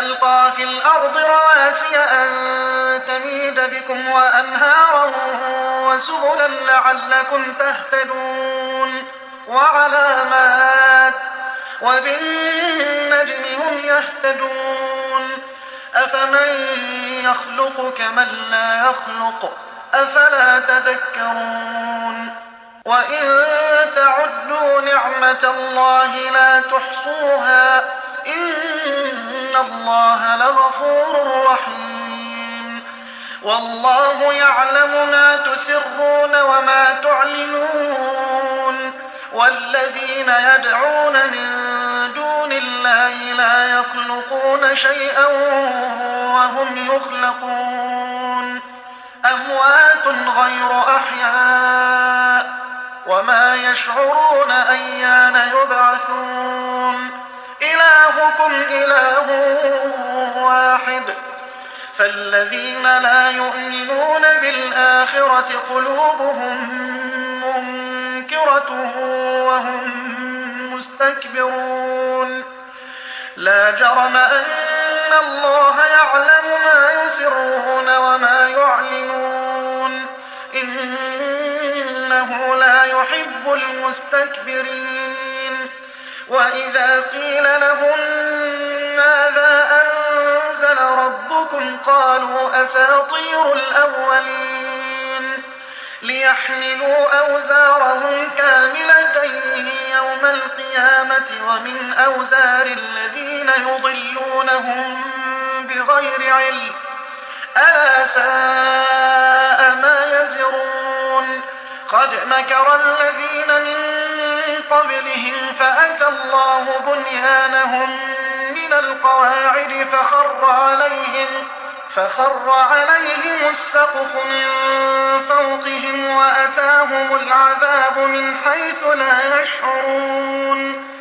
وألقى في الأرض رواسي أن تميد بكم وأنهارا وسبلا لعلكم تهتدون وعلامات وبالنجم هم يهتدون أفمن يخلق كمن لا يخلق أفلا تذكرون وإن تعدوا نعمة الله لا تحصوها إن الله لغفور رحيم والله يعلم ما تسرون وما تعلنون والذين يدعون من دون الله لا يخلقون شيئا وهم يخلقون أموات غير أحياء وما يشعرون أيان يبعثون إلهكم إله واحد فالذين لا يؤمنون بالآخرة قلوبهم منكرة وهم مستكبرون لا جرم أن الله يعلم ما يسرون وما يعلنون إنه لا يحب المستكبرين وإذا قيل لهم ماذا أنزل ربكم قالوا أساطير الأولين ليحملوا أوزارهم كاملة يوم القيامة ومن أوزار الذين يضلونهم بغير علم ألا ساء ما يزرون قد مكر الذين من قبلهم فأتى الله بنيانهم من القواعد فخر عليهم السقف من فوقهم وأتاهم العذاب من حيث لا يشعرون